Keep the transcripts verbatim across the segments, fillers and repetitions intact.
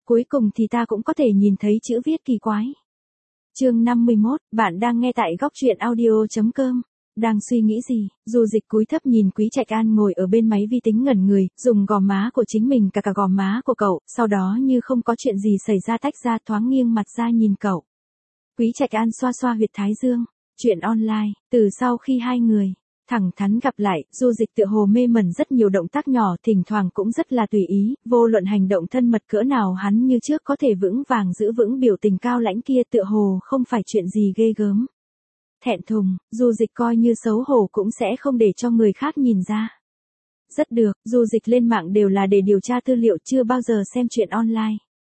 cuối cùng thì ta cũng có thể nhìn thấy chữ viết kỳ quái. Chương năm mươi mốt, bạn đang nghe tại góc truyện audio chấm com. Đang suy nghĩ gì, Du Dịch cúi thấp nhìn Quý Trạch An ngồi ở bên máy vi tính ngẩn người, dùng gò má của chính mình cả cả gò má của cậu, sau đó như không có chuyện gì xảy ra tách ra thoáng nghiêng mặt ra nhìn cậu. Quý Trạch An xoa xoa huyệt thái dương, chuyện online, từ sau khi hai người thẳng thắn gặp lại, Du Dịch tựa hồ mê mẩn rất nhiều động tác nhỏ, thỉnh thoảng cũng rất là tùy ý, vô luận hành động thân mật cỡ nào hắn như trước có thể vững vàng giữ vững biểu tình cao lãnh kia, tựa hồ không phải chuyện gì ghê gớm. Thẹn thùng, Du Dịch coi như xấu hổ cũng sẽ không để cho người khác nhìn ra. Rất được, Du Dịch lên mạng đều là để điều tra tư liệu, chưa bao giờ xem chuyện online.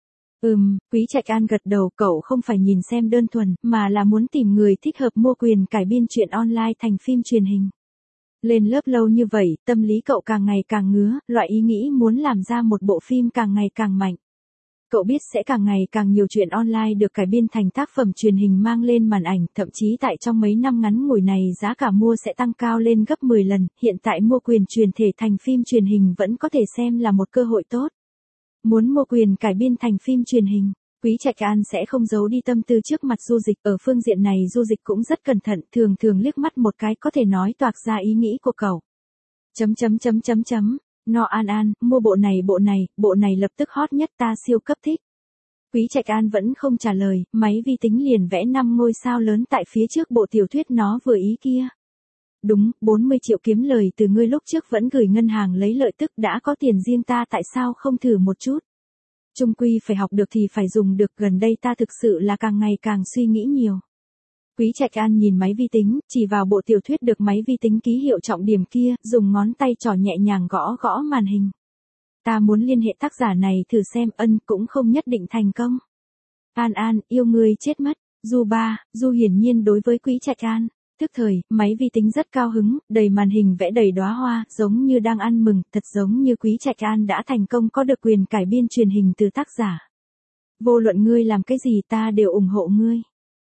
Ừm, Quý Trạch An gật đầu, cậu không phải nhìn xem đơn thuần, mà là muốn tìm người thích hợp mua quyền cải biên chuyện online thành phim truyền hình. Lên lớp lâu như vậy, tâm lý cậu càng ngày càng ngứa, loại ý nghĩ muốn làm ra một bộ phim càng ngày càng mạnh. Cậu biết sẽ càng ngày càng nhiều chuyện online được cải biên thành tác phẩm truyền hình mang lên màn ảnh, thậm chí tại trong mấy năm ngắn ngủi này giá cả mua sẽ tăng cao lên gấp mười lần, hiện tại mua quyền truyền thể thành phim truyền hình vẫn có thể xem là một cơ hội tốt. Muốn mua quyền cải biên thành phim truyền hình, Quý Trạch An sẽ không giấu đi tâm tư trước mặt Du Dịch, ở phương diện này Du Dịch cũng rất cẩn thận, thường thường liếc mắt một cái có thể nói toạc ra ý nghĩ của cậu. Chấm chấm chấm chấm chấm. No An An, mua bộ này bộ này, bộ này lập tức hot nhất, ta siêu cấp thích. Quý Trạch An vẫn không trả lời, máy vi tính liền vẽ năm ngôi sao lớn tại phía trước bộ tiểu thuyết nó vừa ý kia. Đúng, bốn mươi triệu kiếm lời từ ngươi lúc trước vẫn gửi ngân hàng lấy lợi tức, đã có tiền riêng ta tại sao không thử một chút. Chung quy phải học được thì phải dùng được, gần đây ta thực sự là càng ngày càng suy nghĩ nhiều. Quý Trạch An nhìn máy vi tính, chỉ vào bộ tiểu thuyết được máy vi tính ký hiệu trọng điểm kia, dùng ngón tay trỏ nhẹ nhàng gõ gõ màn hình. Ta muốn liên hệ tác giả này thử xem, ân cũng không nhất định thành công. An An, yêu ngươi chết mất. Du ba, Du hiển nhiên đối với Quý Trạch An. Tức thời, máy vi tính rất cao hứng, đầy màn hình vẽ đầy đóa hoa, giống như đang ăn mừng, thật giống như Quý Trạch An đã thành công có được quyền cải biên truyền hình từ tác giả. Vô luận ngươi làm cái gì ta đều ủng hộ ngươi.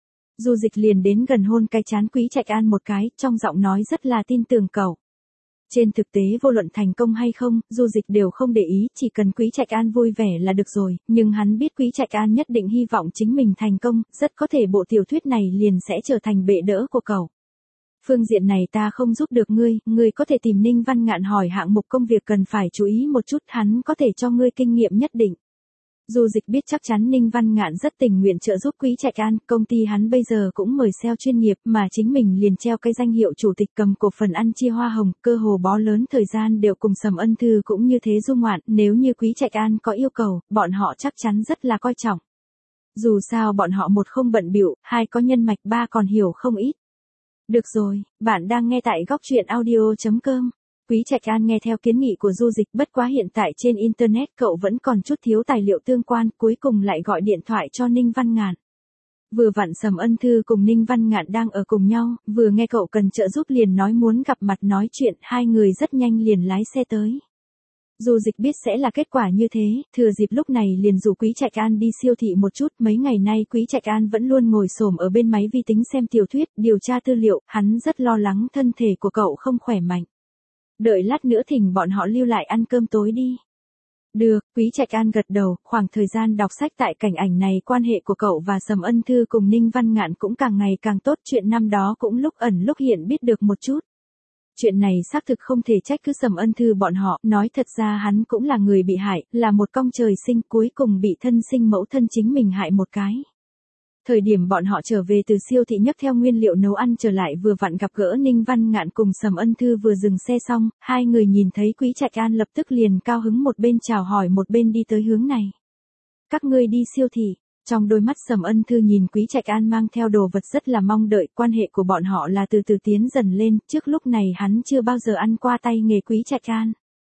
Du Dịch liền đến gần hôn cái trán Quý Trạch An một cái, trong giọng nói rất là tin tưởng cậu. Trên thực tế vô luận thành công hay không, Du Dịch đều không để ý, chỉ cần Quý Trạch An vui vẻ là được rồi, nhưng hắn biết Quý Trạch An nhất định hy vọng chính mình thành công, rất có thể bộ tiểu thuyết này liền sẽ trở thành bệ đỡ của cậu. Phương diện này ta không giúp được ngươi, ngươi có thể tìm Ninh Văn Ngạn hỏi hạng mục công việc cần phải chú ý một chút, hắn có thể cho ngươi kinh nghiệm nhất định. Du Dịch biết chắc chắn Ninh Văn Ngạn rất tình nguyện trợ giúp Quý Trạch An, công ty hắn bây giờ cũng mời sale chuyên nghiệp mà chính mình liền treo cái danh hiệu chủ tịch cầm cổ phần ăn chia hoa hồng, cơ hồ bó lớn thời gian đều cùng Sầm Ân Thư cũng như thế du ngoạn, nếu như Quý Trạch An có yêu cầu, bọn họ chắc chắn rất là coi trọng. Dù sao bọn họ một không bận bịu, hai có nhân mạch, ba còn hiểu không ít. Được rồi, bạn đang nghe tại góc truyện audio chấm com. Quý Trạch An nghe theo kiến nghị của Du Dịch, bất quá hiện tại trên Internet cậu vẫn còn chút thiếu tài liệu tương quan, cuối cùng lại gọi điện thoại cho Ninh Văn Ngạn. Vừa vặn Sầm Ân Thư cùng Ninh Văn Ngạn đang ở cùng nhau, vừa nghe cậu cần trợ giúp liền nói muốn gặp mặt nói chuyện, hai người rất nhanh liền lái xe tới. Du Dịch biết sẽ là kết quả như thế, thừa dịp lúc này liền rủ Quý Trạch An đi siêu thị một chút, mấy ngày nay Quý Trạch An vẫn luôn ngồi xổm ở bên máy vi tính xem tiểu thuyết, điều tra tư liệu, hắn rất lo lắng thân thể của cậu không khỏe mạnh. Đợi lát nữa thỉnh bọn họ lưu lại ăn cơm tối đi. Được, Quý Trạch An gật đầu, khoảng thời gian đọc sách tại cảnh ảnh này quan hệ của cậu và Sầm Ân Thư cùng Ninh Văn Ngạn cũng càng ngày càng tốt, chuyện năm đó cũng lúc ẩn lúc hiện biết được một chút. Chuyện này xác thực không thể trách cứ Sầm Ân Thư bọn họ, nói thật ra hắn cũng là người bị hại, là một cong trời sinh, cuối cùng bị thân sinh mẫu thân chính mình hại một cái. Thời điểm bọn họ trở về từ siêu thị nhấc theo nguyên liệu nấu ăn trở lại vừa vặn gặp gỡ Ninh Văn Ngạn cùng Sầm Ân Thư vừa dừng xe xong, hai người nhìn thấy Quý Trạch An lập tức liền cao hứng một bên chào hỏi một bên đi tới hướng này. Các ngươi đi siêu thị. Trong đôi mắt Sầm Ân Thư nhìn Quý Trạch An mang theo đồ vật rất là mong đợi, quan hệ của bọn họ là từ từ tiến dần lên, trước lúc này hắn chưa bao giờ ăn qua tay nghề Quý Trạch An.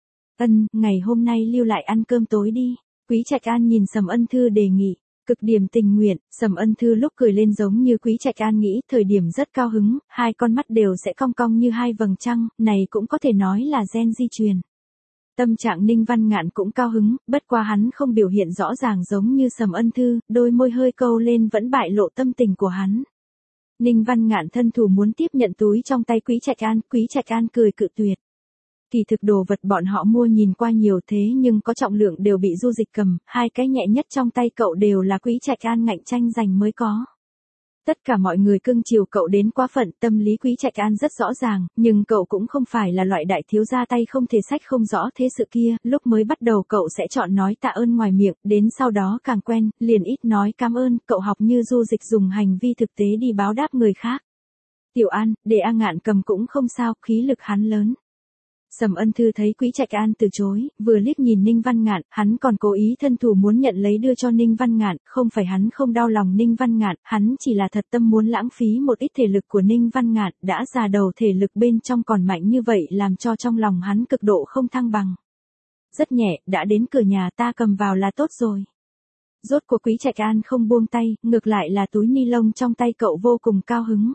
Ân, ngày hôm nay lưu lại ăn cơm tối đi. Quý Trạch An nhìn Sầm Ân Thư đề nghị, cực điểm tình nguyện, Sầm Ân Thư lúc cười lên giống như Quý Trạch An nghĩ, thời điểm rất cao hứng, hai con mắt đều sẽ cong cong như hai vầng trăng, này cũng có thể nói là gen di truyền. Tâm trạng Ninh Văn Ngạn cũng cao hứng, bất qua hắn không biểu hiện rõ ràng giống như Sầm Ân Thư, đôi môi hơi câu lên vẫn bại lộ tâm tình của hắn. Ninh Văn Ngạn thân thủ muốn tiếp nhận túi trong tay Quý Trạch An, Quý Trạch An cười cự tuyệt. Kỳ thực đồ vật bọn họ mua nhìn qua nhiều thế nhưng có trọng lượng đều bị Du Dịch cầm, hai cái nhẹ nhất trong tay cậu đều là Quý Trạch An ngạnh tranh giành mới có. Tất cả mọi người cưng chiều cậu đến quá phận, tâm lý Quý Trạch An rất rõ ràng, nhưng cậu cũng không phải là loại đại thiếu gia tay không thể xách không rõ thế sự kia, lúc mới bắt đầu cậu sẽ chọn nói tạ ơn ngoài miệng, đến sau đó càng quen, liền ít nói cảm ơn, cậu học như Du Dịch dùng hành vi thực tế đi báo đáp người khác. Tiểu An, để A Ngạn cầm cũng không sao, khí lực hắn lớn. Sầm Ân Thư thấy Quý Trạch An từ chối, vừa liếc nhìn Ninh Văn Ngạn, hắn còn cố ý thân thủ muốn nhận lấy đưa cho Ninh Văn Ngạn, không phải hắn không đau lòng Ninh Văn Ngạn, hắn chỉ là thật tâm muốn lãng phí một ít thể lực của Ninh Văn Ngạn, đã già đầu thể lực bên trong còn mạnh như vậy làm cho trong lòng hắn cực độ không thăng bằng. Rất nhẹ, đã đến cửa nhà ta cầm vào là tốt rồi. Rốt cuộc Quý Trạch An không buông tay, ngược lại là túi ni lông trong tay cậu vô cùng cao hứng.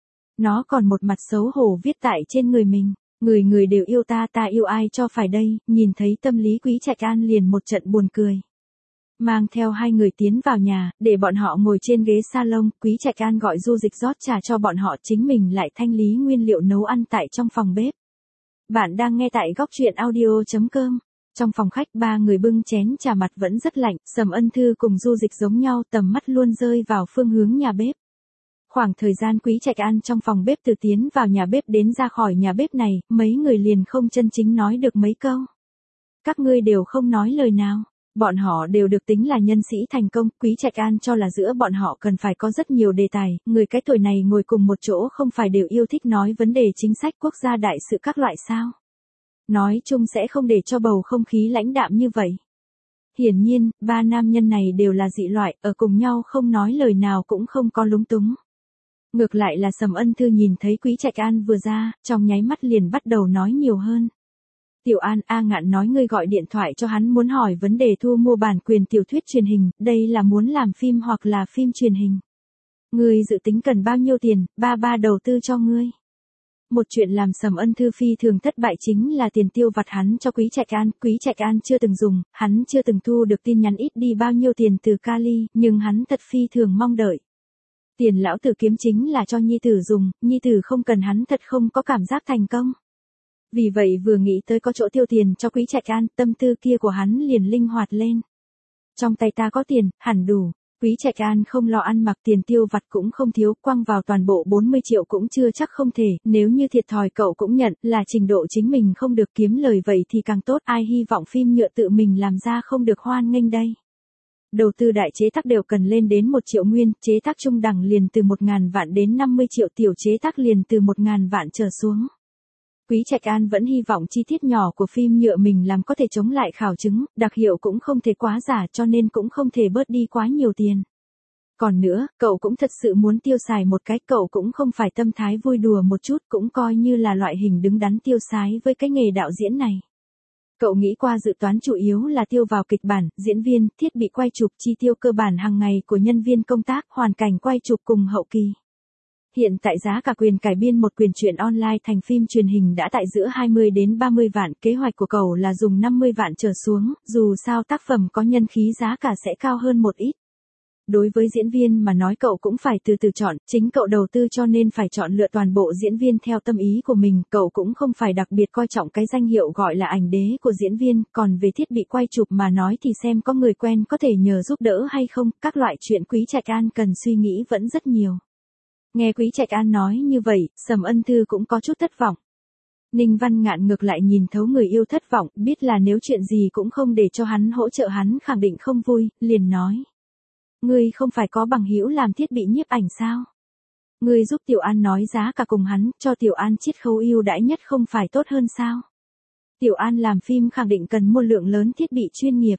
Nó còn một mặt xấu hổ viết tại trên người mình. Người người đều yêu ta, ta yêu ai cho phải đây, nhìn thấy tâm lý Quý Trạch An liền một trận buồn cười. Mang theo hai người tiến vào nhà, để bọn họ ngồi trên ghế salon, Quý Trạch An gọi Du Dịch rót trà cho bọn họ, chính mình lại thanh lý nguyên liệu nấu ăn tại trong phòng bếp. Bạn đang nghe tại góc truyện audio chấm com. Trong phòng khách ba người bưng chén trà, mặt vẫn rất lạnh, Sầm Ân Thư cùng Du Dịch giống nhau, tầm mắt luôn rơi vào phương hướng nhà bếp. Khoảng thời gian Quý Trạch An trong phòng bếp từ tiến vào nhà bếp đến ra khỏi nhà bếp này, mấy người liền không chân chính nói được mấy câu. Các ngươi đều không nói lời nào, bọn họ đều được tính là nhân sĩ thành công, Quý Trạch An cho là giữa bọn họ cần phải có rất nhiều đề tài, người cái tuổi này ngồi cùng một chỗ không phải đều yêu thích nói vấn đề chính sách quốc gia đại sự các loại sao. Nói chung sẽ không để cho bầu không khí lãnh đạm như vậy. Hiển nhiên, ba nam nhân này đều là dị loại, ở cùng nhau không nói lời nào cũng không có lúng túng. Ngược lại là Sầm Ân Thư nhìn thấy Quý Trạch An vừa ra, trong nháy mắt liền bắt đầu nói nhiều hơn. Tiểu An, A Ngạn nói ngươi gọi điện thoại cho hắn muốn hỏi vấn đề thu mua bản quyền tiểu thuyết truyền hình, đây là muốn làm phim hoặc là phim truyền hình. Ngươi dự tính cần bao nhiêu tiền, ba ba đầu tư cho ngươi. Một chuyện làm Sầm Ân Thư phi thường thất bại chính là tiền tiêu vặt hắn cho Quý Trạch An, Quý Trạch An chưa từng dùng, hắn chưa từng thu được tin nhắn ít đi bao nhiêu tiền từ Kali, nhưng hắn thật phi thường mong đợi. Tiền lão tử kiếm chính là cho nhi tử dùng, nhi tử không cần hắn thật không có cảm giác thành công. Vì vậy vừa nghĩ tới có chỗ tiêu tiền cho Quý Trạch An, tâm tư kia của hắn liền linh hoạt lên. Trong tay ta có tiền, hẳn đủ. Quý Trạch An không lo ăn mặc, tiền tiêu vặt cũng không thiếu, quăng vào toàn bộ bốn mươi triệu cũng chưa chắc không thể, nếu như thiệt thòi cậu cũng nhận, là trình độ chính mình không được kiếm lời vậy thì càng tốt, ai hy vọng phim nhựa tự mình làm ra không được hoan nghênh đây. Đầu tư đại chế tác đều cần lên đến một triệu nguyên, chế tác trung đẳng liền từ một ngàn vạn đến năm mươi triệu, tiểu chế tác liền từ một ngàn vạn trở xuống. Quý Trạch An vẫn hy vọng chi tiết nhỏ của phim nhựa mình làm có thể chống lại khảo chứng, đặc hiệu cũng không thể quá giả cho nên cũng không thể bớt đi quá nhiều tiền. Còn nữa, cậu cũng thật sự muốn tiêu xài một cái, cậu cũng không phải tâm thái vui đùa một chút, cũng coi như là loại hình đứng đắn tiêu xái với cái nghề đạo diễn này. Cậu nghĩ qua dự toán chủ yếu là tiêu vào kịch bản, diễn viên, thiết bị quay chụp, chi tiêu cơ bản hàng ngày của nhân viên công tác, hoàn cảnh quay chụp cùng hậu kỳ. Hiện tại giá cả quyền cải biên một quyển truyện online thành phim truyền hình đã tại giữa hai mươi đến ba mươi vạn, kế hoạch của cậu là dùng năm mươi vạn trở xuống, dù sao tác phẩm có nhân khí giá cả sẽ cao hơn một ít. Đối với diễn viên mà nói cậu cũng phải từ từ chọn, chính cậu đầu tư cho nên phải chọn lựa toàn bộ diễn viên theo tâm ý của mình, cậu cũng không phải đặc biệt coi trọng cái danh hiệu gọi là ảnh đế của diễn viên, còn về thiết bị quay chụp mà nói thì xem có người quen có thể nhờ giúp đỡ hay không, các loại chuyện Quý Trạch An cần suy nghĩ vẫn rất nhiều. Nghe Quý Trạch An nói như vậy, Sầm Ân Thư cũng có chút thất vọng. Ninh Văn Ngạn ngược lại nhìn thấu người yêu thất vọng, biết là nếu chuyện gì cũng không để cho hắn hỗ trợ hắn khẳng định không vui, liền nói. Ngươi không phải có bằng hữu làm thiết bị nhiếp ảnh sao? Ngươi giúp Tiểu An nói giá cả cùng hắn, cho Tiểu An chiết khấu ưu đãi nhất không phải tốt hơn sao? Tiểu An làm phim khẳng định cần mua lượng lớn thiết bị chuyên nghiệp.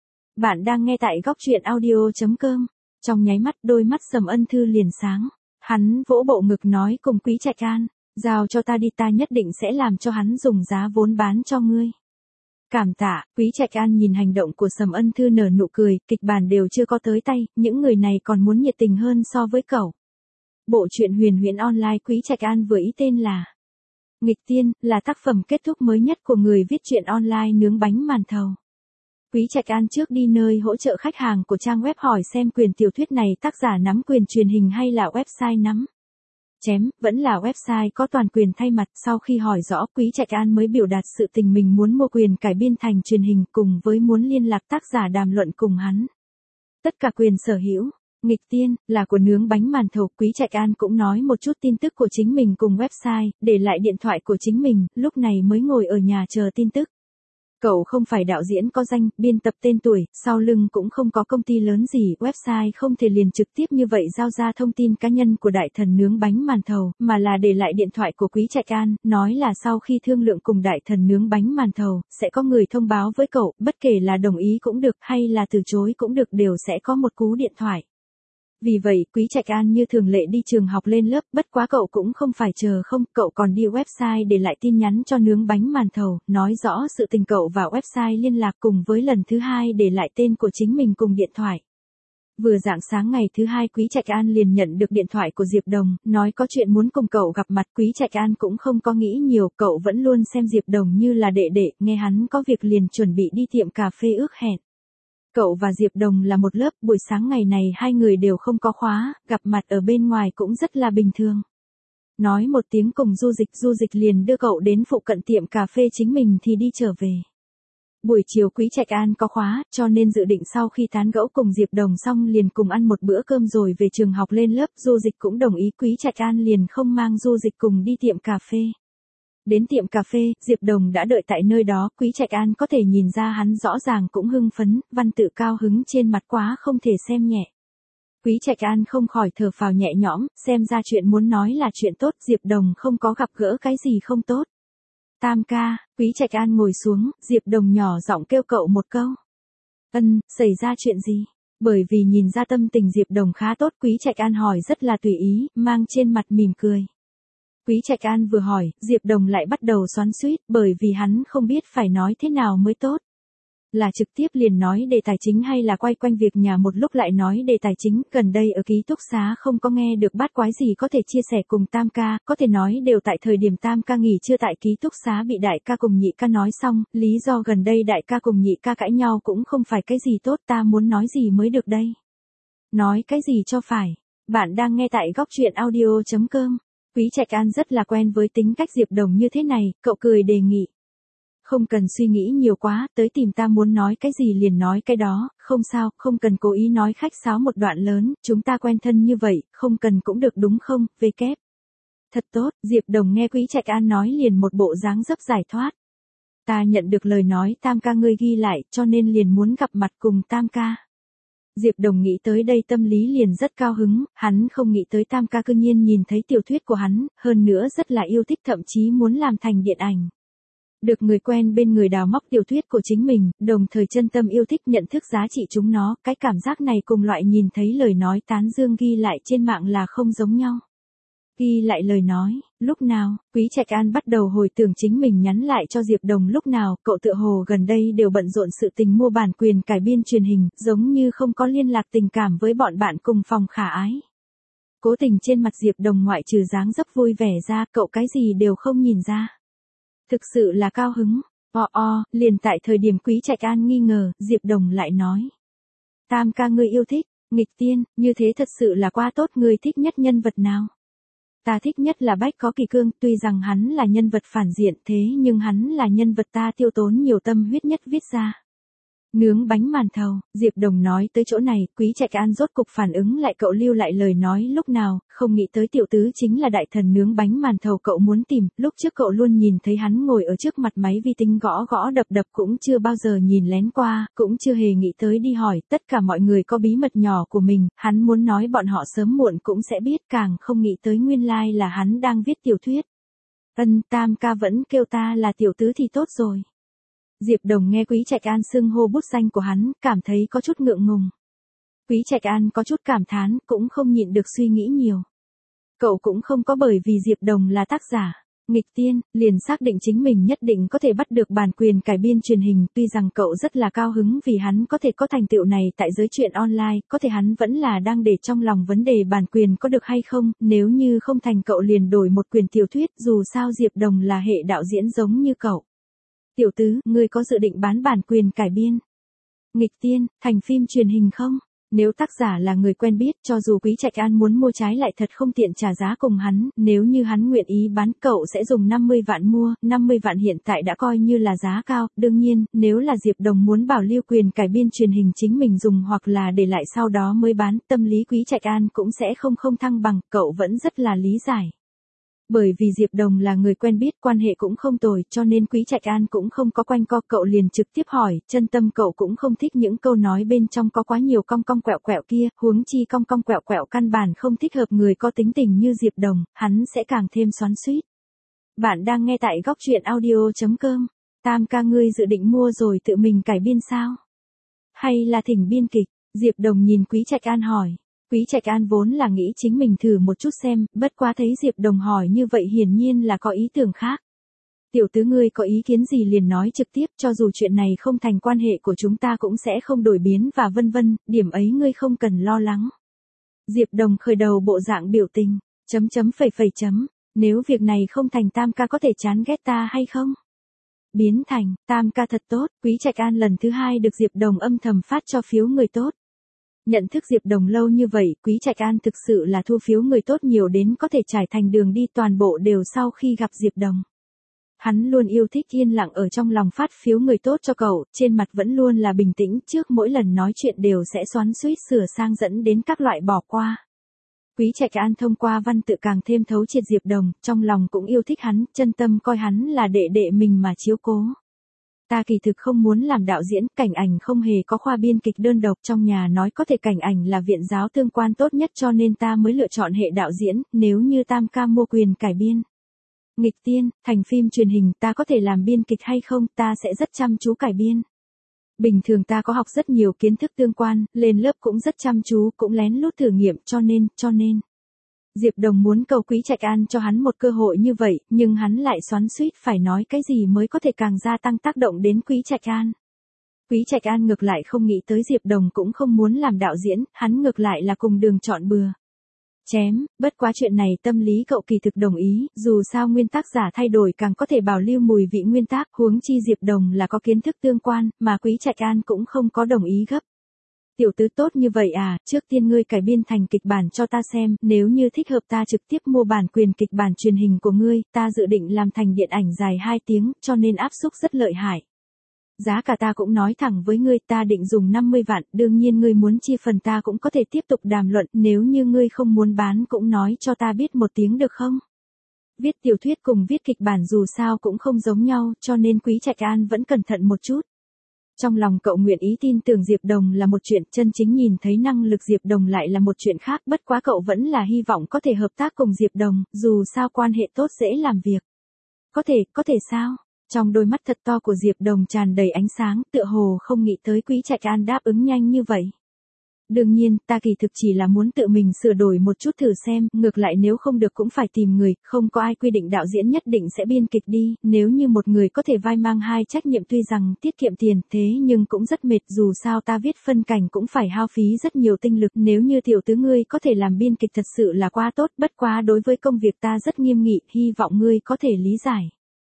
Bạn đang nghe tại góc truyện audio chấm com. Trong nháy mắt đôi mắt Sầm Ân Thư liền sáng. Hắn vỗ bộ ngực nói cùng Quý Trạch An, giao cho ta đi, ta nhất định sẽ làm cho hắn dùng giá vốn bán cho ngươi. Cảm tạ. Quý Trạch An nhìn hành động của Sầm Ân Thư nở nụ cười, kịch bản đều chưa có tới tay, những người này còn muốn nhiệt tình hơn so với cậu. Bộ truyện huyền huyễn online Quý Trạch An vừa ý tên là Nghịch Tiên, là tác phẩm kết thúc mới nhất của người viết truyện online nướng bánh màn thầu. Quý Trạch An trước đi nơi hỗ trợ khách hàng của trang web hỏi xem quyền tiểu thuyết này tác giả nắm quyền truyền hình hay là website nắm. chém, vẫn là website có toàn quyền thay mặt. Sau khi hỏi rõ, Quý Trạch An mới biểu đạt sự tình mình muốn mua quyền cải biên thành truyền hình cùng với muốn liên lạc tác giả đàm luận cùng hắn. Tất cả quyền sở hữu, nghịch tiên, là của nướng bánh màn thầu. Quý Trạch An cũng nói một chút tin tức của chính mình cùng website, để lại điện thoại của chính mình, lúc này mới ngồi ở nhà chờ tin tức. Cậu không phải đạo diễn có danh, biên tập tên tuổi, sau lưng cũng không có công ty lớn gì, website không thể liền trực tiếp như vậy giao ra thông tin cá nhân của đại thần nướng bánh màn thầu, mà là để lại điện thoại của Quý Trạch An, nói là sau khi thương lượng cùng đại thần nướng bánh màn thầu, sẽ có người thông báo với cậu, bất kể là đồng ý cũng được hay là từ chối cũng được đều sẽ có một cú điện thoại. Vì vậy, Quý Trạch An như thường lệ đi trường học lên lớp, bất quá cậu cũng không phải chờ không, cậu còn đi website để lại tin nhắn cho nướng bánh màn thầu, nói rõ sự tình cậu vào website liên lạc cùng với lần thứ hai để lại tên của chính mình cùng điện thoại. Vừa rạng sáng ngày thứ hai Quý Trạch An liền nhận được điện thoại của Diệp Đồng, nói có chuyện muốn cùng cậu gặp mặt. Quý Trạch An cũng không có nghĩ nhiều, cậu vẫn luôn xem Diệp Đồng như là đệ đệ, nghe hắn có việc liền chuẩn bị đi tiệm cà phê ước hẹn. Cậu và Diệp Đồng là một lớp, buổi sáng ngày này hai người đều không có khóa, gặp mặt ở bên ngoài cũng rất là bình thường. Nói một tiếng cùng Du Dịch, Du Dịch liền đưa cậu đến phụ cận tiệm cà phê chính mình thì đi trở về. Buổi chiều Quý Trạch An có khóa, cho nên dự định sau khi tán gẫu cùng Diệp Đồng xong liền cùng ăn một bữa cơm rồi về trường học lên lớp. Du Dịch cũng đồng ý, Quý Trạch An liền không mang Du Dịch cùng đi tiệm cà phê. Đến tiệm cà phê, Diệp Đồng đã đợi tại nơi đó, Quý Trạch An có thể nhìn ra hắn rõ ràng cũng hưng phấn, văn tự cao hứng trên mặt quá không thể xem nhẹ. Quý Trạch An không khỏi thở phào nhẹ nhõm, xem ra chuyện muốn nói là chuyện tốt, Diệp Đồng không có gặp gỡ cái gì không tốt. Tam ca, Quý Trạch An ngồi xuống, Diệp Đồng nhỏ giọng kêu cậu một câu. Ân, xảy ra chuyện gì? Bởi vì nhìn ra tâm tình Diệp Đồng khá tốt, Quý Trạch An hỏi rất là tùy ý, mang trên mặt mỉm cười. Quý Trạch An vừa hỏi, Diệp Đồng lại bắt đầu xoắn xuýt, bởi vì hắn không biết phải nói thế nào mới tốt. Là trực tiếp liền nói đề tài chính hay là quay quanh việc nhà một lúc lại nói đề tài chính, gần đây ở ký túc xá không có nghe được bát quái gì có thể chia sẻ cùng Tam ca, có thể nói đều tại thời điểm Tam ca nghỉ trưa tại ký túc xá bị đại ca cùng nhị ca nói xong, lý do gần đây đại ca cùng nhị ca cãi nhau cũng không phải cái gì tốt, ta muốn nói gì mới được đây. Nói cái gì cho phải, bạn đang nghe tại góc truyện audio chấm com. Quý Trạch An rất là quen với tính cách Diệp Đồng như thế này, cậu cười đề nghị. Không cần suy nghĩ nhiều quá, tới tìm ta muốn nói cái gì liền nói cái đó, không sao, không cần cố ý nói khách sáo một đoạn lớn, chúng ta quen thân như vậy, không cần cũng được đúng không, về kép. Thật tốt, Diệp Đồng nghe Quý Trạch An nói liền một bộ dáng dấp giải thoát. Ta nhận được lời nói Tam ca ngươi ghi lại, cho nên liền muốn gặp mặt cùng Tam ca. Diệp Đồng nghĩ tới đây tâm lý liền rất cao hứng, hắn không nghĩ tới Tam ca cư nhiên nhìn thấy tiểu thuyết của hắn, hơn nữa rất là yêu thích thậm chí muốn làm thành điện ảnh. Được người quen bên người đào móc tiểu thuyết của chính mình, đồng thời chân tâm yêu thích nhận thức giá trị chúng nó, cái cảm giác này cùng loại nhìn thấy lời nói tán dương ghi lại trên mạng là không giống nhau. Ghi lại lời nói, lúc nào, Quý Trạch An bắt đầu hồi tưởng chính mình nhắn lại cho Diệp Đồng lúc nào, cậu tựa hồ gần đây đều bận rộn sự tình mua bản quyền cải biên truyền hình, giống như không có liên lạc tình cảm với bọn bạn cùng phòng khả ái. Cố tình trên mặt Diệp Đồng ngoại trừ dáng dấp vui vẻ ra, cậu cái gì đều không nhìn ra. Thực sự là cao hứng, o o, liền tại thời điểm Quý Trạch An nghi ngờ, Diệp Đồng lại nói. Tam ca ngươi yêu thích, nghịch tiên, như thế thật sự là quá tốt, ngươi thích nhất nhân vật nào? Ta thích nhất là Bách Có Kỳ Cương, tuy rằng hắn là nhân vật phản diện thế nhưng hắn là nhân vật ta tiêu tốn nhiều tâm huyết nhất viết ra. Nướng bánh màn thầu, Diệp Đồng nói tới chỗ này, Quý Trạch An rốt cục phản ứng lại, cậu lưu lại lời nói lúc nào, không nghĩ tới tiểu tứ chính là đại thần nướng bánh màn thầu cậu muốn tìm, lúc trước cậu luôn nhìn thấy hắn ngồi ở trước mặt máy vi tính gõ gõ đập đập cũng chưa bao giờ nhìn lén qua, cũng chưa hề nghĩ tới đi hỏi, tất cả mọi người có bí mật nhỏ của mình, hắn muốn nói bọn họ sớm muộn cũng sẽ biết, càng không nghĩ tới nguyên lai là hắn đang viết tiểu thuyết. Ân, Tam ca vẫn kêu ta là tiểu tứ thì tốt rồi. Diệp Đồng nghe Quý Trạch An xưng hô bút danh của hắn, cảm thấy có chút ngượng ngùng. Quý Trạch An có chút cảm thán, cũng không nhịn được suy nghĩ nhiều. Cậu cũng không có bởi vì Diệp Đồng là tác giả, nghịch tiên, liền xác định chính mình nhất định có thể bắt được bản quyền cải biên truyền hình, tuy rằng cậu rất là cao hứng vì hắn có thể có thành tựu này tại giới truyện online, có thể hắn vẫn là đang để trong lòng vấn đề bản quyền có được hay không, nếu như không thành cậu liền đổi một quyền tiểu thuyết, dù sao Diệp Đồng là hệ đạo diễn giống như cậu. Tiểu tứ, ngươi có dự định bán bản quyền cải biên? Nghịch tiên, thành phim truyền hình không? Nếu tác giả là người quen biết, cho dù Quý Trạch An muốn mua trái lại thật không tiện trả giá cùng hắn, nếu như hắn nguyện ý bán cậu sẽ dùng năm mươi vạn mua, năm mươi vạn hiện tại đã coi như là giá cao, đương nhiên, nếu là Diệp Đồng muốn bảo lưu quyền cải biên truyền hình chính mình dùng hoặc là để lại sau đó mới bán, tâm lý Quý Trạch An cũng sẽ không không thăng bằng, cậu vẫn rất là lý giải. Bởi vì Diệp Đồng là người quen biết, quan hệ cũng không tồi, cho nên Quý Trạch An cũng không có quanh co, cậu liền trực tiếp hỏi, chân tâm cậu cũng không thích những câu nói bên trong có quá nhiều cong cong quẹo quẹo kia, huống chi cong cong quẹo quẹo căn bản không thích hợp người có tính tình như Diệp Đồng, hắn sẽ càng thêm xoắn xuýt. Bạn đang nghe tại góc truyện audio chấm com. Tam ca ngươi dự định mua rồi tự mình cải biên sao? Hay là thỉnh biên kịch? Diệp Đồng nhìn Quý Trạch An hỏi. Quý Trạch An vốn là nghĩ chính mình thử một chút xem, bất quá thấy Diệp Đồng hỏi như vậy hiển nhiên là có ý tưởng khác. Tiểu tứ ngươi có ý kiến gì liền nói trực tiếp, cho dù chuyện này không thành quan hệ của chúng ta cũng sẽ không đổi biến và vân vân, điểm ấy ngươi không cần lo lắng. Diệp Đồng khởi đầu bộ dạng biểu tình, chấm chấm phẩy phẩy chấm, nếu việc này không thành Tam ca có thể chán ghét ta hay không? Biến thành, Tam ca thật tốt, Quý Trạch An lần thứ hai được Diệp Đồng âm thầm phát cho phiếu người tốt. Nhận thức Diệp Đồng lâu như vậy, Quý Trạch An thực sự là thu phiếu người tốt nhiều đến có thể trải thành đường đi toàn bộ đều sau khi gặp Diệp Đồng. Hắn luôn yêu thích yên lặng ở trong lòng phát phiếu người tốt cho cậu, trên mặt vẫn luôn là bình tĩnh, trước mỗi lần nói chuyện đều sẽ xoắn xuýt sửa sang dẫn đến các loại bỏ qua. Quý Trạch An thông qua văn tự càng thêm thấu triệt Diệp Đồng, trong lòng cũng yêu thích hắn, chân tâm coi hắn là đệ đệ mình mà chiếu cố. Ta kỳ thực không muốn làm đạo diễn, cảnh ảnh không hề có khoa biên kịch đơn độc, trong nhà nói có thể cảnh ảnh là viện giáo tương quan tốt nhất cho nên ta mới lựa chọn hệ đạo diễn, nếu như Tam ca mua quyền cải biên. Nghịch tiên, thành phim truyền hình ta có thể làm biên kịch hay không, ta sẽ rất chăm chú cải biên. Bình thường ta có học rất nhiều kiến thức tương quan, lên lớp cũng rất chăm chú, cũng lén lút thử nghiệm, cho nên, cho nên. Diệp Đồng muốn cầu Quý Trạch An cho hắn một cơ hội như vậy, nhưng hắn lại xoắn xuýt phải nói cái gì mới có thể càng gia tăng tác động đến Quý Trạch An. Quý Trạch An ngược lại không nghĩ tới Diệp Đồng cũng không muốn làm đạo diễn, hắn ngược lại là cùng đường chọn bừa. Chém, bất quá chuyện này tâm lý cậu kỳ thực đồng ý, dù sao nguyên tác giả thay đổi càng có thể bảo lưu mùi vị nguyên tác, huống chi Diệp Đồng là có kiến thức tương quan, mà Quý Trạch An cũng không có đồng ý gấp. Tiểu tứ tốt như vậy à, trước tiên ngươi cải biên thành kịch bản cho ta xem, nếu như thích hợp ta trực tiếp mua bản quyền kịch bản truyền hình của ngươi, ta dự định làm thành điện ảnh dài hai tiếng, cho nên áp suất rất lợi hại. Giá cả ta cũng nói thẳng với ngươi, ta định dùng năm mươi vạn, đương nhiên ngươi muốn chi phần ta cũng có thể tiếp tục đàm luận, nếu như ngươi không muốn bán cũng nói cho ta biết một tiếng được không? Viết tiểu thuyết cùng viết kịch bản dù sao cũng không giống nhau, cho nên Quý Trạch An vẫn cẩn thận một chút. Trong lòng cậu nguyện ý tin tưởng Diệp Đồng là một chuyện, chân chính nhìn thấy năng lực Diệp Đồng lại là một chuyện khác, bất quá cậu vẫn là hy vọng có thể hợp tác cùng Diệp Đồng, dù sao quan hệ tốt dễ làm việc. Có thể, có thể sao? Trong đôi mắt thật to của Diệp Đồng tràn đầy ánh sáng, tựa hồ không nghĩ tới Quý Trạch An đáp ứng nhanh như vậy. Đương nhiên, ta kỳ thực chỉ là muốn tự mình sửa đổi một chút thử xem, ngược lại nếu không được cũng phải tìm người, không có ai quy định đạo diễn nhất định sẽ biên kịch đi, nếu như một người có thể vai mang hai trách nhiệm tuy rằng tiết kiệm tiền, thế nhưng cũng rất mệt, dù sao ta viết phân cảnh cũng phải hao phí rất nhiều tinh lực, nếu như tiểu tứ ngươi có thể làm biên kịch thật sự là quá tốt, bất quá đối với công việc ta rất nghiêm nghị, hy vọng ngươi có thể lý giải.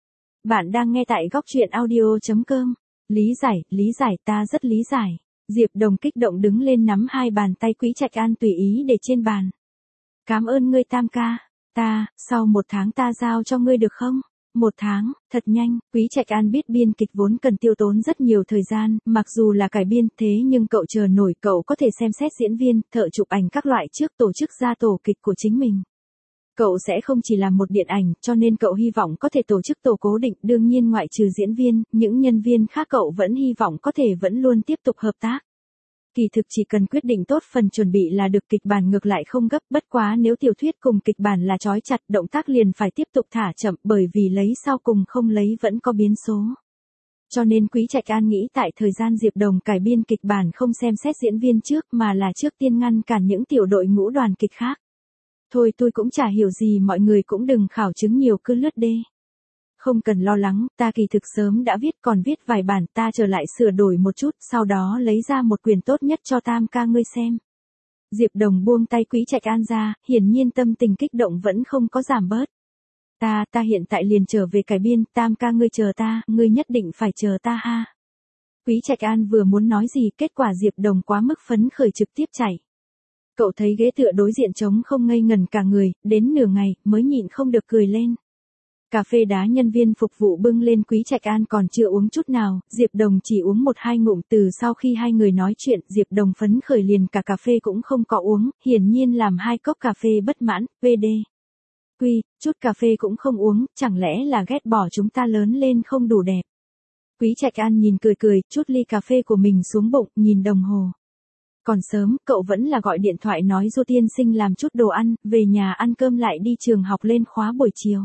Bạn đang nghe tại góc truyện audio chấm com. Lý giải, lý giải, ta rất lý giải. Diệp Đồng kích động đứng lên nắm hai bàn tay Quý Trạch An tùy ý để trên bàn. Cảm ơn ngươi Tam ca. Ta, sau một tháng ta giao cho ngươi được không? Một tháng, thật nhanh, Quý Trạch An biết biên kịch vốn cần tiêu tốn rất nhiều thời gian, mặc dù là cải biên thế nhưng cậu chờ nổi, cậu có thể xem xét diễn viên, thợ chụp ảnh các loại trước tổ chức ra tổ kịch của chính mình. Cậu sẽ không chỉ làm một điện ảnh, cho nên cậu hy vọng có thể tổ chức tổ cố định, đương nhiên ngoại trừ diễn viên, những nhân viên khác cậu vẫn hy vọng có thể vẫn luôn tiếp tục hợp tác. Kỳ thực chỉ cần quyết định tốt phần chuẩn bị là được, kịch bản ngược lại không gấp, bất quá nếu tiểu thuyết cùng kịch bản là trói chặt, động tác liền phải tiếp tục thả chậm, bởi vì lấy sau cùng không lấy vẫn có biến số. Cho nên Quý Trạch An nghĩ tại thời gian Diệp Đồng cải biên kịch bản không xem xét diễn viên trước mà là trước tiên ngăn cản những tiểu đội ngũ đoàn kịch khác. Thôi tôi cũng chả hiểu gì, mọi người cũng đừng khảo chứng nhiều, cứ lướt đê. Không cần lo lắng, ta kỳ thực sớm đã viết, còn viết vài bản, ta trở lại sửa đổi một chút, sau đó lấy ra một quyển tốt nhất cho Tam ca ngươi xem. Diệp Đồng buông tay Quý Trạch An ra, hiển nhiên tâm tình kích động vẫn không có giảm bớt. Ta, ta hiện tại liền trở về cải biên, Tam ca ngươi chờ ta, ngươi nhất định phải chờ ta ha. Quý Trạch An vừa muốn nói gì, kết quả Diệp Đồng quá mức phấn khởi trực tiếp chạy. Cậu thấy ghế tựa đối diện trống không, ngây ngần cả người, đến nửa ngày, mới nhịn không được cười lên. Cà phê đá nhân viên phục vụ bưng lên, Quý Trạch An còn chưa uống chút nào, Diệp Đồng chỉ uống một hai ngụm. Từ sau khi hai người nói chuyện, Diệp Đồng phấn khởi liền cả cà phê cũng không có uống, hiển nhiên làm hai cốc cà phê bất mãn, vê đê. Quy, chút cà phê cũng không uống, chẳng lẽ là ghét bỏ chúng ta lớn lên không đủ đẹp. Quý Trạch An nhìn cười cười, chút ly cà phê của mình xuống bụng, nhìn đồng hồ. Còn sớm, cậu vẫn là gọi điện thoại nói Du tiên sinh làm chút đồ ăn, về nhà ăn cơm lại đi trường học lên khóa buổi chiều.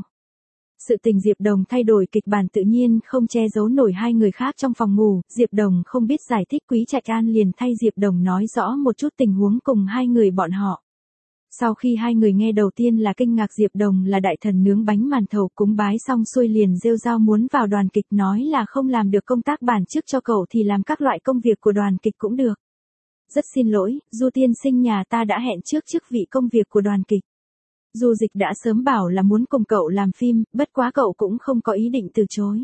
Sự tình Diệp Đồng thay đổi kịch bản tự nhiên không che giấu nổi hai người khác trong phòng ngủ, Diệp Đồng không biết giải thích, Quý Trạch An liền thay Diệp Đồng nói rõ một chút tình huống cùng hai người bọn họ. Sau khi hai người nghe, đầu tiên là kinh ngạc, Diệp Đồng là đại thần nướng bánh màn thầu, cúng bái xong xuôi liền rêu rao muốn vào đoàn kịch, nói là không làm được công tác bản chức cho cậu thì làm các loại công việc của đoàn kịch cũng được. Rất xin lỗi, Du tiên sinh, nhà ta đã hẹn trước chức vị công việc của đoàn kịch. Du Dịch đã sớm bảo là muốn cùng cậu làm phim, bất quá cậu cũng không có ý định từ chối.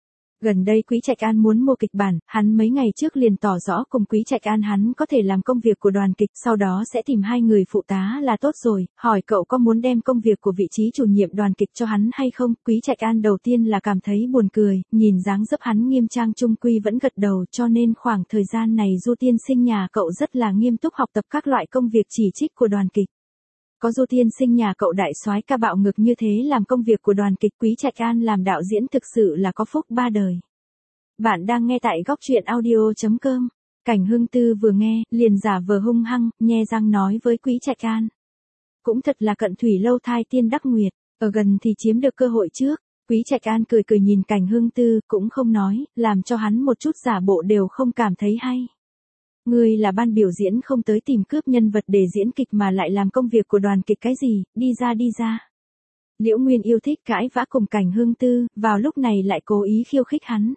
Gần đây Quý Trạch An muốn mua kịch bản, hắn mấy ngày trước liền tỏ rõ cùng Quý Trạch An hắn có thể làm công việc của đoàn kịch, sau đó sẽ tìm hai người phụ tá là tốt rồi, hỏi cậu có muốn đem công việc của vị trí chủ nhiệm đoàn kịch cho hắn hay không. Quý Trạch An đầu tiên là cảm thấy buồn cười, nhìn dáng dấp hắn nghiêm trang trung quy vẫn gật đầu, cho nên khoảng thời gian này Du tiên sinh nhà cậu rất là nghiêm túc học tập các loại công việc chỉ trích của đoàn kịch. Có Du tiên sinh nhà cậu đại soái ca bạo ngược như thế làm công việc của đoàn kịch, Quý Trạch An làm đạo diễn thực sự là có phúc ba đời. Bạn đang nghe tại góc truyện audio chấm com. Cảnh Hưng Tư vừa nghe, liền giả vờ hung hăng, nhe răng nói với Quý Trạch An. Cũng thật là cận thủy lâu thai tiên đắc nguyệt, ở gần thì chiếm được cơ hội trước. Quý Trạch An cười cười nhìn Cảnh Hưng Tư, cũng không nói, làm cho hắn một chút giả bộ đều không cảm thấy hay. Ngươi là ban biểu diễn không tới tìm cướp nhân vật để diễn kịch mà lại làm công việc của đoàn kịch cái gì, đi ra đi ra. Liễu Nguyên yêu thích cãi vã cùng Cảnh Hưng Tư, vào lúc này lại cố ý khiêu khích hắn.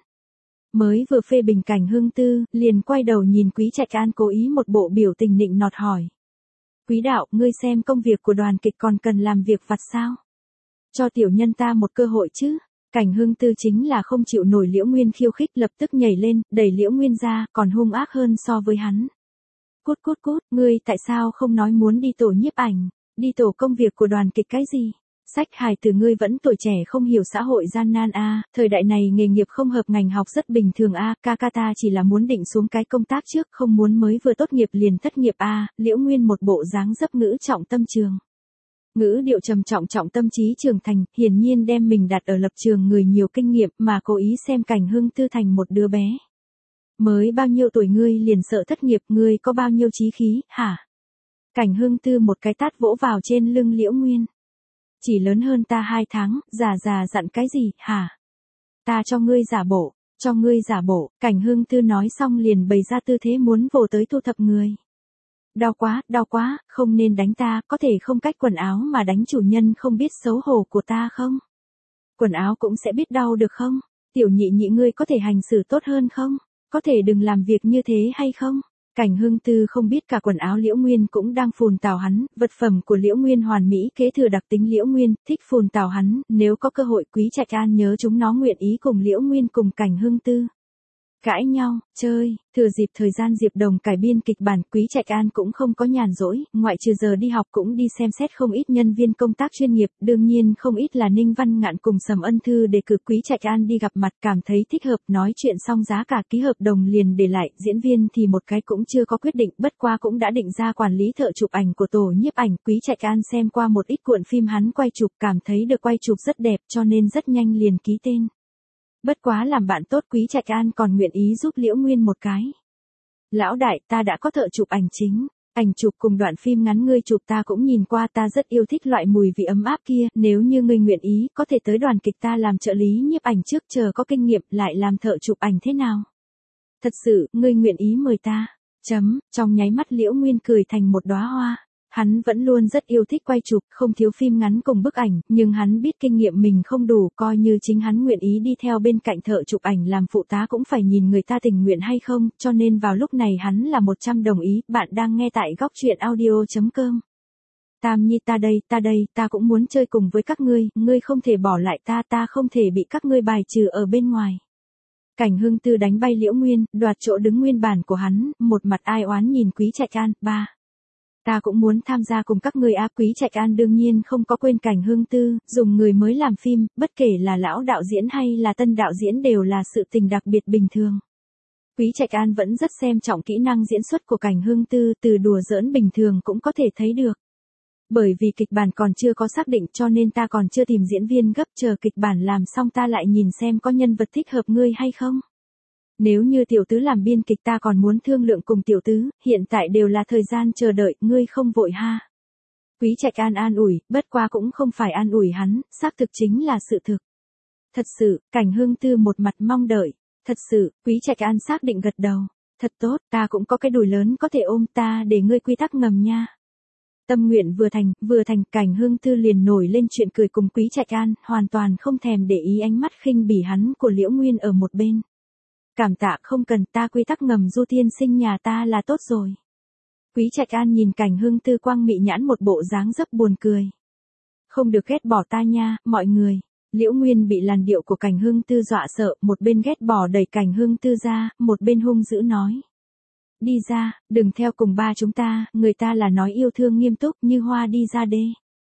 Mới vừa phê bình Cảnh Hưng Tư, liền quay đầu nhìn Quý Trạch An cố ý một bộ biểu tình nịnh nọt hỏi. Quý đạo, ngươi xem công việc của đoàn kịch còn cần làm việc vặt sao? Cho tiểu nhân ta một cơ hội chứ. Cảnh Hưng Tư chính là không chịu nổi Liễu Nguyên khiêu khích, lập tức nhảy lên, đẩy Liễu Nguyên ra, còn hung ác hơn so với hắn. Cút cút cút, ngươi tại sao không nói muốn đi tổ nhiếp ảnh, đi tổ công việc của đoàn kịch cái gì? Sách hài từ, ngươi vẫn tuổi trẻ không hiểu xã hội gian nan a, à, thời đại này nghề nghiệp không hợp ngành học rất bình thường a, à, ca ca ta chỉ là muốn định xuống cái công tác trước, không muốn mới vừa tốt nghiệp liền thất nghiệp a, à, Liễu Nguyên một bộ dáng dấp ngữ trọng tâm trường. Ngữ điệu trầm trọng, trọng tâm trí trưởng thành, hiển nhiên đem mình đặt ở lập trường người nhiều kinh nghiệm mà cố ý xem Cảnh Hưng Tư thành một đứa bé. Mới bao nhiêu tuổi ngươi liền sợ thất nghiệp, ngươi có bao nhiêu chí khí, hả? Cảnh Hưng Tư một cái tát vỗ vào trên lưng Liễu Nguyên. Chỉ lớn hơn ta hai tháng, già già dặn cái gì, hả? Ta cho ngươi giả bộ, cho ngươi giả bộ, Cảnh Hưng Tư nói xong liền bày ra tư thế muốn vồ tới thu thập người. Đau quá, đau quá, không nên đánh ta, có thể không cách quần áo mà đánh chủ nhân không biết xấu hổ của ta không? Quần áo cũng sẽ biết đau được không? Tiểu nhị nhị, ngươi có thể hành xử tốt hơn không? Có thể đừng làm việc như thế hay không? Cảnh Hưng Tư không biết cả quần áo Liễu Nguyên cũng đang phùn tào hắn, vật phẩm của Liễu Nguyên hoàn mỹ kế thừa đặc tính Liễu Nguyên, thích phùn tào hắn, nếu có cơ hội Quý Trạch An nhớ chúng nó nguyện ý cùng Liễu Nguyên cùng Cảnh Hưng Tư cãi nhau, chơi, thừa dịp thời gian Diệp Đồng cải biên kịch bản, Quý Trạch An cũng không có nhàn rỗi, ngoại trừ giờ đi học cũng đi xem xét không ít nhân viên công tác chuyên nghiệp, đương nhiên không ít là Ninh Văn Ngạn cùng Sầm Ân Thư đề cử Quý Trạch An đi gặp mặt, cảm thấy thích hợp, nói chuyện xong giá cả ký hợp đồng liền để lại, diễn viên thì một cái cũng chưa có quyết định, bất qua cũng đã định ra quản lý thợ chụp ảnh của tổ nhiếp ảnh. Quý Trạch An xem qua một ít cuộn phim hắn quay chụp, cảm thấy được quay chụp rất đẹp cho nên rất nhanh liền ký tên. Bất quá làm bạn tốt Quý Trạch An còn nguyện ý giúp Liễu Nguyên một cái. Lão đại, ta đã có thợ chụp ảnh chính, ảnh chụp cùng đoạn phim ngắn ngươi chụp ta cũng nhìn qua, ta rất yêu thích loại mùi vị ấm áp kia, nếu như ngươi nguyện ý, có thể tới đoàn kịch ta làm trợ lý nhiếp ảnh trước, chờ có kinh nghiệm lại làm thợ chụp ảnh thế nào? Thật sự, ngươi nguyện ý mời ta? Chấm, trong nháy mắt Liễu Nguyên cười thành một đóa hoa. Hắn vẫn luôn rất yêu thích quay chụp, không thiếu phim ngắn cùng bức ảnh, nhưng hắn biết kinh nghiệm mình không đủ, coi như chính hắn nguyện ý đi theo bên cạnh thợ chụp ảnh làm phụ tá cũng phải nhìn người ta tình nguyện hay không, cho nên vào lúc này hắn là một trăm đồng ý. Bạn đang nghe tại góc truyện audio chấm com. Tam Nhi, ta đây, ta đây, ta cũng muốn chơi cùng với các ngươi, ngươi không thể bỏ lại ta, ta không thể bị các ngươi bài trừ ở bên ngoài. Cảnh Hưng Tư đánh bay Liễu Nguyên, đoạt chỗ đứng nguyên bản của hắn, một mặt ai oán nhìn Quý Trạch An, ba. Ta cũng muốn tham gia cùng các người a. Quý Trạch An đương nhiên không có quên Cảnh Hưng Tư, dùng người mới làm phim, bất kể là lão đạo diễn hay là tân đạo diễn đều là sự tình đặc biệt bình thường. Quý Trạch An vẫn rất xem trọng kỹ năng diễn xuất của Cảnh Hưng Tư, từ đùa giỡn bình thường cũng có thể thấy được. Bởi vì kịch bản còn chưa có xác định cho nên ta còn chưa tìm diễn viên gấp, chờ kịch bản làm xong ta lại nhìn xem có nhân vật thích hợp ngươi hay không. Nếu như tiểu tứ làm biên kịch ta còn muốn thương lượng cùng tiểu tứ, hiện tại đều là thời gian chờ đợi, ngươi không vội ha. Quý Trạch An an ủi, bất qua cũng không phải an ủi hắn, xác thực chính là sự thực. Thật sự, Cảnh Hưng Tư một mặt mong đợi. Thật sự, Quý Trạch An xác định gật đầu. Thật tốt, ta cũng có cái đùi lớn có thể ôm, ta để ngươi quy tắc ngầm nha. Tâm nguyện vừa thành, vừa thành, Cảnh Hưng Tư liền nổi lên chuyện cười cùng Quý Trạch An, hoàn toàn không thèm để ý ánh mắt khinh bỉ hắn của Liễu Nguyên ở một bên. Cảm tạ không cần, ta quy tắc ngầm Du tiên sinh nhà ta là tốt rồi. Quý Trạch An nhìn Cảnh Hưng Tư quang mị nhãn một bộ dáng dấp buồn cười. Không được ghét bỏ ta nha, mọi người. Liễu Nguyên bị làn điệu của Cảnh Hưng Tư dọa sợ, một bên ghét bỏ đẩy Cảnh Hưng Tư ra, một bên hung dữ nói. Đi ra, đừng theo cùng ba chúng ta, người ta là nói yêu thương nghiêm túc, Như Hoa đi ra đê.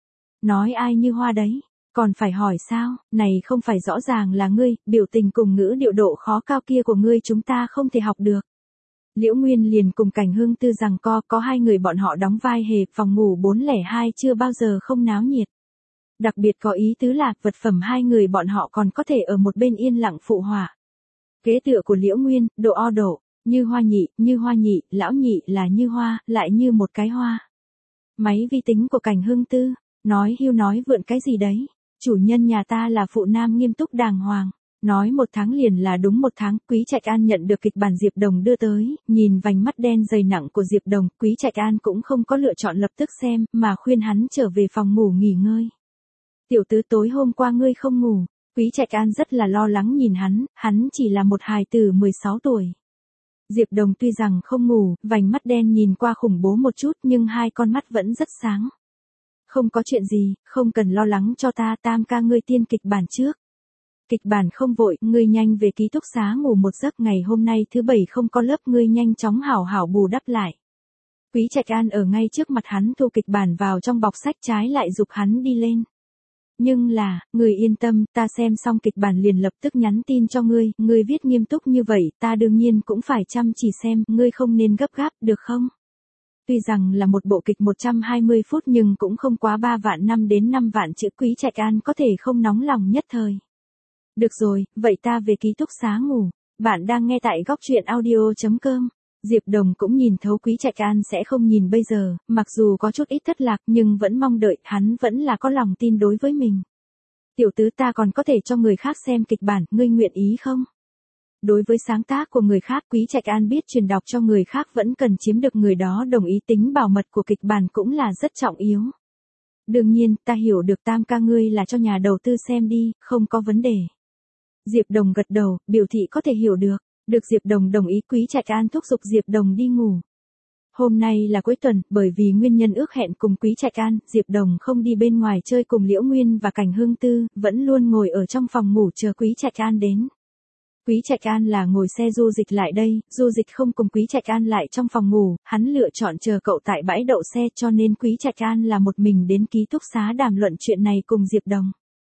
Nói ai Như Hoa đấy, còn phải hỏi sao, này không phải rõ ràng là ngươi, biểu tình cùng ngữ điệu độ khó cao kia của ngươi chúng ta không thể học được. Liễu Nguyên liền cùng Cảnh Hưng Tư rằng co, có hai người bọn họ đóng vai hề, phòng ngủ bốn không hai chưa bao giờ không náo nhiệt. Đặc biệt có ý tứ là, vật phẩm hai người bọn họ còn có thể ở một bên yên lặng phụ họa. Kế tựa của Liễu Nguyên, độ o độ, Như Hoa nhị, Như Hoa nhị, lão nhị là Như Hoa, lại như một cái hoa. Máy vi tính của Cảnh Hưng Tư, nói hưu nói vượn cái gì đấy, chủ nhân nhà ta là phụ nam nghiêm túc đàng hoàng. Nói một tháng liền là đúng một tháng, Quý Trạch An nhận được kịch bản Diệp Đồng đưa tới, nhìn vành mắt đen dày nặng của Diệp Đồng, Quý Trạch An cũng không có lựa chọn lập tức xem, mà khuyên hắn trở về phòng ngủ nghỉ ngơi. Tiểu tứ tối hôm qua ngươi không ngủ, Quý Trạch An rất là lo lắng nhìn hắn, hắn chỉ là một hài tử mười sáu tuổi. Diệp Đồng tuy rằng không ngủ, vành mắt đen nhìn qua khủng bố một chút nhưng hai con mắt vẫn rất sáng. Không có chuyện gì, không cần lo lắng cho ta, Tam ca ngươi tiên kịch bản trước. Kịch bản không vội, ngươi nhanh về ký túc xá ngủ một giấc, ngày hôm nay thứ bảy không có lớp, ngươi nhanh chóng hảo hảo bù đắp lại. Quý Trạch An ở ngay trước mặt hắn thu kịch bản vào trong bọc sách, trái lại giục hắn đi lên. Nhưng là, ngươi yên tâm, ta xem xong kịch bản liền lập tức nhắn tin cho ngươi, ngươi viết nghiêm túc như vậy, ta đương nhiên cũng phải chăm chỉ xem, ngươi không nên gấp gáp, được không? Tuy rằng là một bộ kịch một trăm hai mươi phút nhưng cũng không quá ba vạn năm đến năm vạn chữ, Quý Trạch An có thể không nóng lòng nhất thời. Được rồi, vậy ta về ký túc xá ngủ. Bạn đang nghe tại góc truyện audio chấm com. Diệp Đồng cũng nhìn thấu Quý Trạch An sẽ không nhìn bây giờ, mặc dù có chút ít thất lạc nhưng vẫn mong đợi, hắn vẫn là có lòng tin đối với mình. Tiểu tứ, ta còn có thể cho người khác xem kịch bản, ngươi nguyện ý không? Đối với sáng tác của người khác, Quý Trạch An biết truyền đọc cho người khác vẫn cần chiếm được người đó đồng ý, tính bảo mật của kịch bản cũng là rất trọng yếu. Đương nhiên, ta hiểu được Tam ca ngươi là cho nhà đầu tư xem đi, không có vấn đề. Diệp Đồng gật đầu, biểu thị có thể hiểu được. Được Diệp Đồng đồng ý, Quý Trạch An thúc giục Diệp Đồng đi ngủ. Hôm nay là cuối tuần, bởi vì nguyên nhân ước hẹn cùng Quý Trạch An, Diệp Đồng không đi bên ngoài chơi cùng Liễu Nguyên và Cảnh Hưng Tư, vẫn luôn ngồi ở trong phòng ngủ chờ Quý Trạch An đến. Quý Trạch An là ngồi xe Du Dịch lại đây, Du Dịch không cùng Quý Trạch An lại trong phòng ngủ, hắn lựa chọn chờ cậu tại bãi đậu xe, cho nên Quý Trạch An là một mình đến ký túc xá đàm luận chuyện này cùng Diệp Đồng.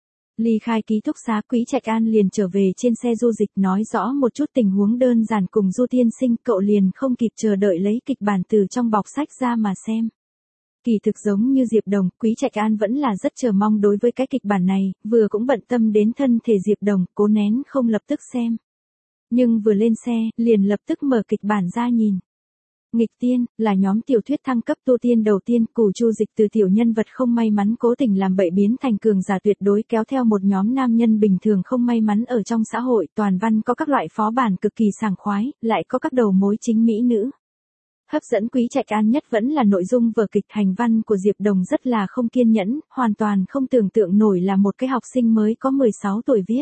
Ly khai ký túc xá, Quý Trạch An liền trở về trên xe Du Dịch nói rõ một chút tình huống đơn giản cùng Du tiên sinh, cậu liền không kịp chờ đợi lấy kịch bản từ trong bọc sách ra mà xem. Kỳ thực giống như Diệp Đồng, Quý Trạch An vẫn là rất chờ mong đối với cái kịch bản này, vừa cũng bận tâm đến thân thể Diệp Đồng, cố nén không lập tức xem. Nhưng vừa lên xe, liền lập tức mở kịch bản ra nhìn. Nghịch tiên, là nhóm tiểu thuyết thăng cấp tu tiên đầu tiên, Cù Chu Dịch từ tiểu nhân vật không may mắn cố tình làm bậy biến thành cường giả tuyệt đối, kéo theo một nhóm nam nhân bình thường không may mắn ở trong xã hội, toàn văn có các loại phó bản cực kỳ sảng khoái, lại có các đầu mối chính mỹ nữ. Hấp dẫn Quý Trạch An nhất vẫn là nội dung vở kịch, hành văn của Diệp Đồng rất là không kiên nhẫn, hoàn toàn không tưởng tượng nổi là một cái học sinh mới có mười sáu tuổi viết.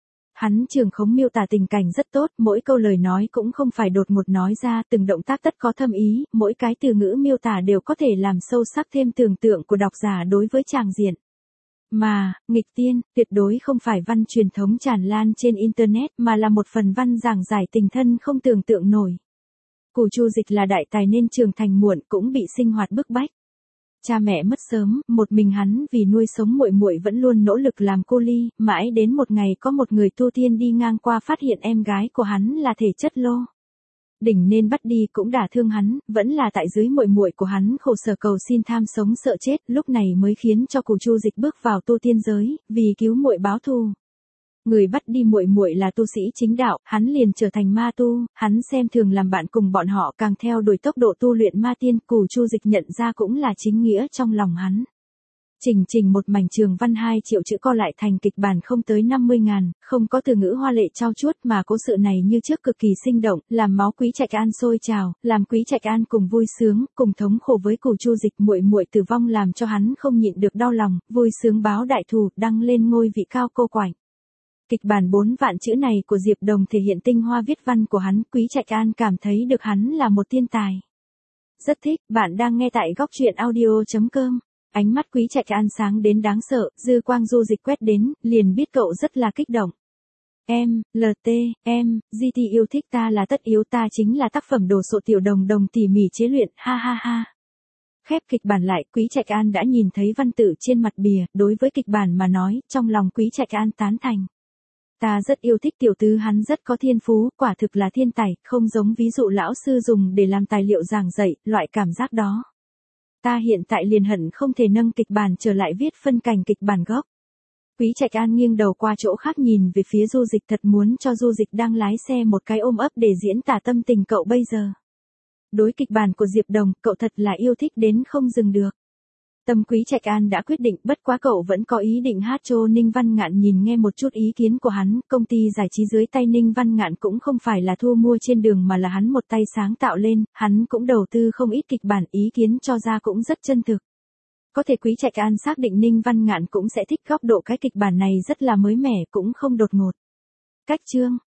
Hắn trường khống miêu tả tình cảnh rất tốt, mỗi câu lời nói cũng không phải đột ngột nói ra, từng động tác tất có thâm ý, mỗi cái từ ngữ miêu tả đều có thể làm sâu sắc thêm tưởng tượng của độc giả đối với tràng diện. Mà, nghịch tiên, tuyệt đối không phải văn truyền thống tràn lan trên Internet mà là một phần văn giảng giải tình thân không tưởng tượng nổi. Cù Chu Dịch là đại tài nên trưởng thành muộn cũng bị sinh hoạt bức bách. Cha mẹ mất sớm, một mình hắn vì nuôi sống muội muội vẫn luôn nỗ lực làm cô ly, mãi đến một ngày có một người tu tiên đi ngang qua phát hiện em gái của hắn là thể chất lô đỉnh nên bắt đi cũng đả thương hắn, vẫn là tại dưới muội muội của hắn khổ sở cầu xin tham sống sợ chết, lúc này mới khiến cho Cù Chu Dịch bước vào tu tiên giới, vì cứu muội báo thù. Người bắt đi muội muội là tu sĩ chính đạo, hắn liền trở thành ma tu, hắn xem thường làm bạn cùng bọn họ càng theo đuổi tốc độ tu luyện ma tiên, Cù Chu Dịch nhận ra cũng là chính nghĩa trong lòng hắn. Chỉnh trình một mảnh trường văn hai triệu chữ co lại thành kịch bản không tới năm mươi ngàn, không có từ ngữ hoa lệ trau chuốt mà cố sự này như trước cực kỳ sinh động, làm máu Quý Trạch An sôi trào, làm Quý Trạch An cùng vui sướng, cùng thống khổ với Cù Chu Dịch muội muội tử vong làm cho hắn không nhịn được đau lòng, vui sướng báo đại thù, đăng lên ngôi vị cao cô quạnh. Kịch bản bốn vạn chữ này của Diệp Đồng thể hiện tinh hoa viết văn của hắn, Quý Trạch An cảm thấy được hắn là một thiên tài. Rất thích, bạn đang nghe tại góc truyện audio chấm com. Ánh mắt Quý Trạch An sáng đến đáng sợ, dư quang Du Dịch quét đến, liền biết cậu rất là kích động. Em, lờ tê, em, giê tê yêu thích ta là tất yếu, ta chính là tác phẩm đồ sộ tiểu đồng đồng tỉ mỉ chế luyện, ha ha ha. Khép kịch bản lại, Quý Trạch An đã nhìn thấy văn tự trên mặt bìa, đối với kịch bản mà nói, trong lòng Quý Trạch An tán thành. Ta rất yêu thích tiểu tứ, hắn rất có thiên phú, quả thực là thiên tài, không giống ví dụ lão sư dùng để làm tài liệu giảng dạy, loại cảm giác đó. Ta hiện tại liền hận không thể nâng kịch bản trở lại viết phân cảnh kịch bản gốc. Quý Trạch An nghiêng đầu qua chỗ khác nhìn về phía Du Dịch, thật muốn cho Du Dịch đang lái xe một cái ôm ấp để diễn tả tâm tình cậu bây giờ. Đối kịch bản của Diệp Đồng, cậu thật là yêu thích đến không dừng được. Tâm Quý Trạch An đã quyết định, bất quá cậu vẫn có ý định hát cho Ninh Văn Ngạn nhìn nghe một chút ý kiến của hắn, công ty giải trí dưới tay Ninh Văn Ngạn cũng không phải là thu mua trên đường mà là hắn một tay sáng tạo lên, hắn cũng đầu tư không ít kịch bản, ý kiến cho ra cũng rất chân thực. Có thể Quý Trạch An xác định Ninh Văn Ngạn cũng sẽ thích góc độ cái kịch bản này rất là mới mẻ cũng không đột ngột. Cách chương